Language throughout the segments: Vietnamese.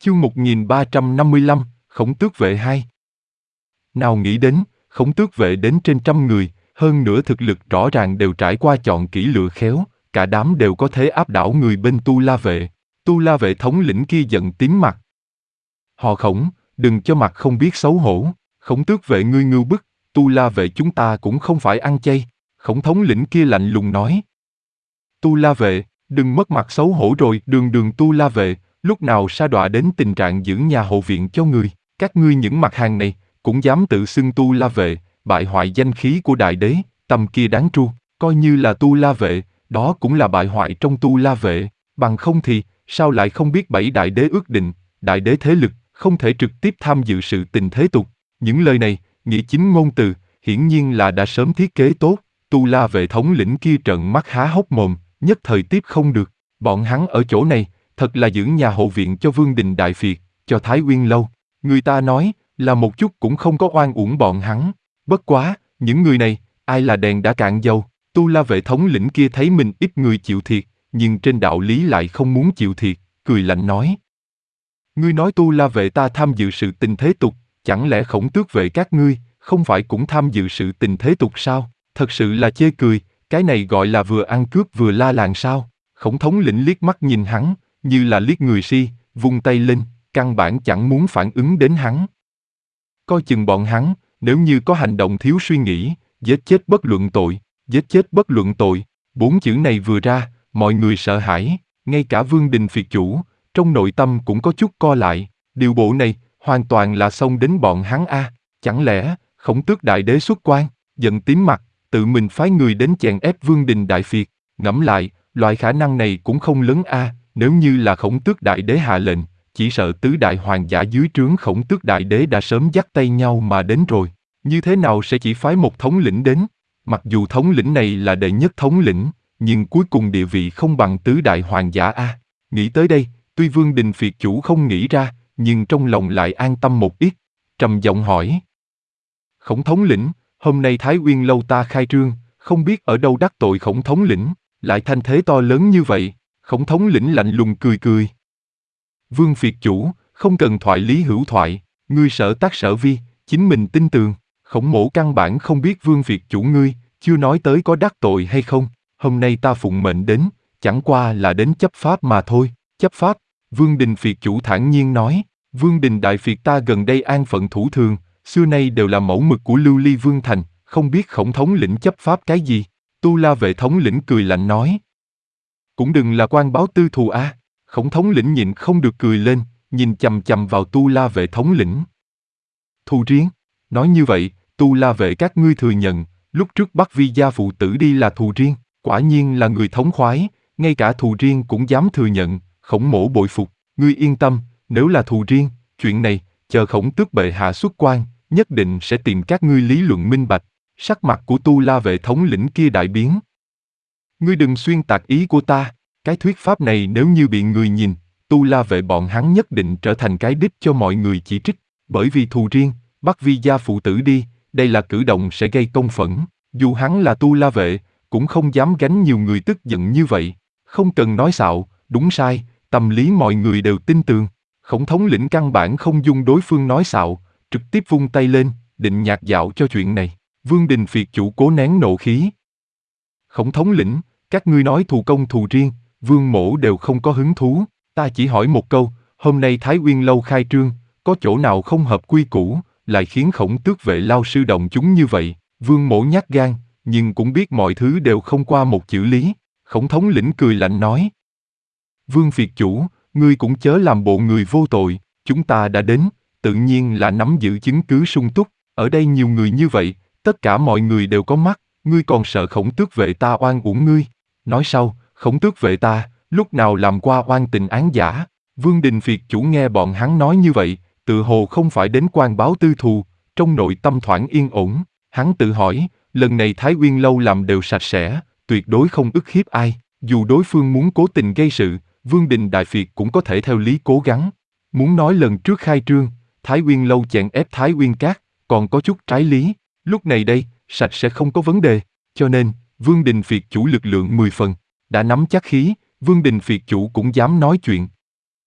Chương 1355, Khổng Tước Vệ 2. Nào nghĩ đến, Khổng Tước Vệ đến trên 100 người, hơn nữa thực lực rõ ràng đều trải qua chọn kỹ lựa khéo, cả đám đều có thể áp đảo người bên Tu La Vệ. Tu La Vệ thống lĩnh kia giận tím mặt. Họ Khổng, đừng cho mặt không biết xấu hổ, Khổng Tước Vệ ngươi ngưu bức, Tu La Vệ chúng ta cũng không phải ăn chay. Khổng thống lĩnh kia lạnh lùng nói. Tu La Vệ, đừng mất mặt xấu hổ rồi, đường Tu La Vệ, lúc nào sa đọa đến tình trạng giữ nhà hộ viện cho người, các ngươi những mặt hàng này, cũng dám tự xưng Tu La Vệ, bại hoại danh khí của đại đế, tầm kia đáng tru, coi như là Tu La Vệ, đó cũng là bại hoại trong Tu La Vệ, bằng không thì, sao lại không biết 7 đại đế ước định, đại đế thế lực, không thể trực tiếp tham dự sự tình thế tục. Những lời này, nghĩa chính ngôn từ, hiển nhiên là đã sớm thiết kế tốt. Tu La Vệ thống lĩnh kia trợn mắt há hốc mồm, nhất thời tiếp không được. Bọn hắn ở chỗ này, thật là giữ nhà hộ viện cho Vương Đình Đại Phiệt, cho Thái Uyên Lâu. Người ta nói, là một chút cũng không có oan uổng bọn hắn. Bất quá, những người này, ai là đèn đã cạn dầu. Tu La Vệ thống lĩnh kia thấy mình ít người chịu thiệt, nhưng trên đạo lý lại không muốn chịu thiệt, cười lạnh nói. Ngươi nói Tu La Vệ ta tham dự sự tình thế tục, chẳng lẽ Khổng Tước Vệ các ngươi, không phải cũng tham dự sự tình thế tục sao? Thật sự là chê cười, cái này gọi là vừa ăn cướp vừa la làng sao? Khổng thống lĩnh liếc mắt nhìn hắn, như là liếc người si, vung tay lên, căn bản chẳng muốn phản ứng đến hắn. Coi chừng bọn hắn, nếu như có hành động thiếu suy nghĩ, giết chết bất luận tội, giết chết bất luận tội, 4 chữ này vừa ra, mọi người sợ hãi, ngay cả Vương Đình Phiệt chủ, trong nội tâm cũng có chút co lại, điều bộ này, hoàn toàn là xông đến bọn hắn a, chẳng lẽ, Khổng Tước Đại Đế xuất quan, giận tím mặt, tự mình phái người đến chèn ép Vương Đình Đại Phiệt, ngẫm lại, loại khả năng này cũng không lớn a, nếu như là Khổng Tước Đại Đế hạ lệnh, chỉ sợ tứ đại hoàng giả dưới trướng Khổng Tước Đại Đế đã sớm dắt tay nhau mà đến rồi, như thế nào sẽ chỉ phái một thống lĩnh đến? Mặc dù thống lĩnh này là đệ nhất thống lĩnh, nhưng cuối cùng địa vị không bằng tứ đại hoàng giả a. Nghĩ tới đây, tuy Vương Đình Phiệt chủ không nghĩ ra, nhưng trong lòng lại an tâm một ít, trầm giọng hỏi. Khổng thống lĩnh, hôm nay Thái Uyên Lâu ta khai trương, không biết ở đâu đắc tội Khổng thống lĩnh, lại thanh thế to lớn như vậy. Khổng thống lĩnh lạnh lùng cười cười. Vương Phiệt chủ, không cần thoại lý hữu thoại, ngươi sở tác sở vi, chính mình tin tường. Khổng mỗ căn bản không biết Vương Phiệt chủ ngươi, chưa nói tới có đắc tội hay không. Hôm nay ta phụng mệnh đến, chẳng qua là đến chấp pháp mà thôi. Chấp pháp? Vương Đình Phiệt chủ thản nhiên nói. Vương Đình Đại Phiệt ta gần đây an phận thủ thường, xưa nay đều là mẫu mực của Lưu Ly Vương Thành, không biết Khổng thống lĩnh chấp pháp cái gì. Tu La Vệ thống lĩnh cười lạnh nói. Cũng đừng là quan báo tư thù a. Khổng thống lĩnh nhịn không được cười lên, nhìn chằm chằm vào Tu La Vệ thống lĩnh. Thù riêng? Nói như vậy, Tu La Vệ các ngươi thừa nhận, lúc trước bắt Vi gia phụ tử đi là thù riêng, quả nhiên là người thống khoái, ngay cả thù riêng cũng dám thừa nhận, Khổng mỗ bội phục, ngươi yên tâm, nếu là thù riêng, chuyện này, chờ Khổng Tước bệ hạ xuất quan, nhất định sẽ tìm các ngươi lý luận minh bạch. Sắc mặt của Tu La Vệ thống lĩnh kia đại biến. Ngươi đừng xuyên tạc ý của ta, cái thuyết pháp này nếu như bị người nhìn, Tu La Vệ bọn hắn nhất định trở thành cái đích cho mọi người chỉ trích, bởi vì thù riêng, bắt Vi gia phụ tử đi, đây là cử động sẽ gây công phẫn, dù hắn là Tu La Vệ, cũng không dám gánh nhiều người tức giận như vậy, không cần nói xạo, đúng sai, tâm lý mọi người đều tin tưởng. Khổng thống lĩnh căn bản không dung đối phương nói xạo, trực tiếp vung tay lên, định nhạt dạo cho chuyện này. Vương Đình Phiệt chủ cố nén nộ khí. Khổng thống lĩnh, các ngươi nói thù công thù riêng, Vương mỗ đều không có hứng thú, ta chỉ hỏi một câu, hôm nay Thái Uyên Lâu khai trương, có chỗ nào không hợp quy củ, lại khiến Khổng Tước Vệ lao sư động chúng như vậy, Vương mỗ nhát gan, nhưng cũng biết mọi thứ đều không qua một chữ lý. Khổng thống lĩnh cười lạnh nói. Vương Phiệt chủ, ngươi cũng chớ làm bộ người vô tội, chúng ta đã đến, tự nhiên là nắm giữ chứng cứ sung túc, ở đây nhiều người như vậy, tất cả mọi người đều có mắt, ngươi còn sợ Khổng Tước Vệ ta oan uổng ngươi. Nói sau, Khổng Tước Vệ ta, lúc nào làm qua oan tình án giả. Vương Đình Phiệt chủ nghe bọn hắn nói như vậy, tự hồ không phải đến quan báo tư thù, trong nội tâm thoảng yên ổn, hắn tự hỏi, lần này Thái Uyên Lâu làm đều sạch sẽ, tuyệt đối không ức hiếp ai, dù đối phương muốn cố tình gây sự, Vương Đình Đại Phiệt cũng có thể theo lý cố gắng. Muốn nói lần trước khai trương, Thái Uyên Lâu chèn ép Thái Uyên Các, còn có chút trái lý, lúc này đây, sạch sẽ không có vấn đề, cho nên, Vương Đình Phiệt chủ lực lượng 10 phần, đã nắm chắc khí, Vương Đình Phiệt chủ cũng dám nói chuyện.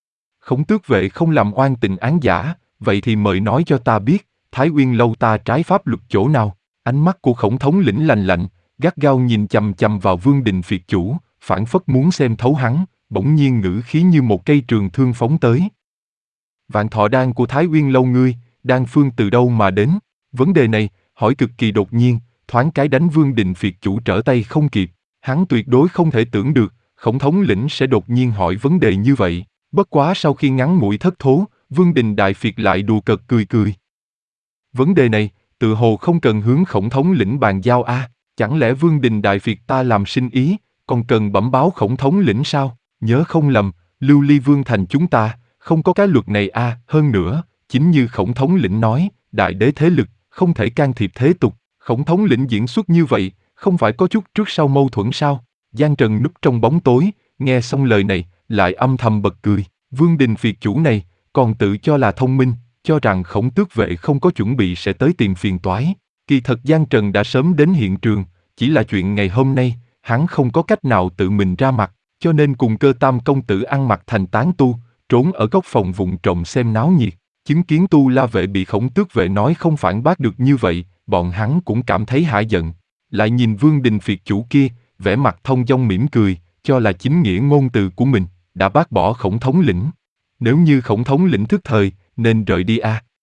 Khổng tước vệ không làm oan tình án giả, vậy thì mời nói cho ta biết, Thái Uyên lâu ta trái pháp luật chỗ nào? Ánh mắt của Khổng thống lĩnh lạnh lạnh, gắt gao nhìn chằm chằm vào Vương Đình Phiệt chủ, phảng phất muốn xem thấu hắn, bỗng nhiên ngữ khí như một cây trường thương phóng tới. Vạn thọ đan của Thái Uyên lâu ngươi, đan phương từ đâu mà đến? Vấn đề này, hỏi cực kỳ đột nhiên, thoáng cái đánh Vương Đình Phiệt chủ trở tay không kịp. Hắn tuyệt đối không thể tưởng được, Khổng thống lĩnh sẽ đột nhiên hỏi vấn đề như vậy. Bất quá sau khi ngắn ngủi thất thố, Vương Đình Đại Phiệt lại đùa cợt cười cười. Vấn đề này, tự hồ không cần hướng Khổng thống lĩnh bàn giao a, chẳng lẽ Vương Đình Đại Phiệt ta làm sinh ý, còn cần bẩm báo Khổng thống lĩnh sao? Nhớ không lầm, Lưu Ly Vương thành chúng ta, không có cái luật này a, hơn nữa, chính như Khổng thống lĩnh nói, đại đế thế lực, không thể can thiệp thế tục. Khổng thống lĩnh diễn xuất như vậy, không phải có chút trước sau mâu thuẫn sao? Giang Trần núp trong bóng tối, nghe xong lời này, lại âm thầm bật cười. Vương Đình Phiệt chủ này, còn tự cho là thông minh, cho rằng Khổng tước vệ không có chuẩn bị sẽ tới tìm phiền toái. Kỳ thật Giang Trần đã sớm đến hiện trường, chỉ là chuyện ngày hôm nay, hắn không có cách nào tự mình ra mặt, cho nên cùng Cơ Tam công tử ăn mặc thành tán tu, trốn ở góc phòng vụng trộm xem náo nhiệt. Chứng kiến Tu La vệ bị Khổng tước vệ nói không phản bác được như vậy, bọn hắn cũng cảm thấy hả giận. Lại nhìn Vương Đình Phiệt chủ kia, vẻ mặt thông dong mỉm cười, cho là chính nghĩa ngôn từ của mình, đã bác bỏ Khổng thống lĩnh. Nếu như Khổng thống lĩnh thức thời, nên rời đi a.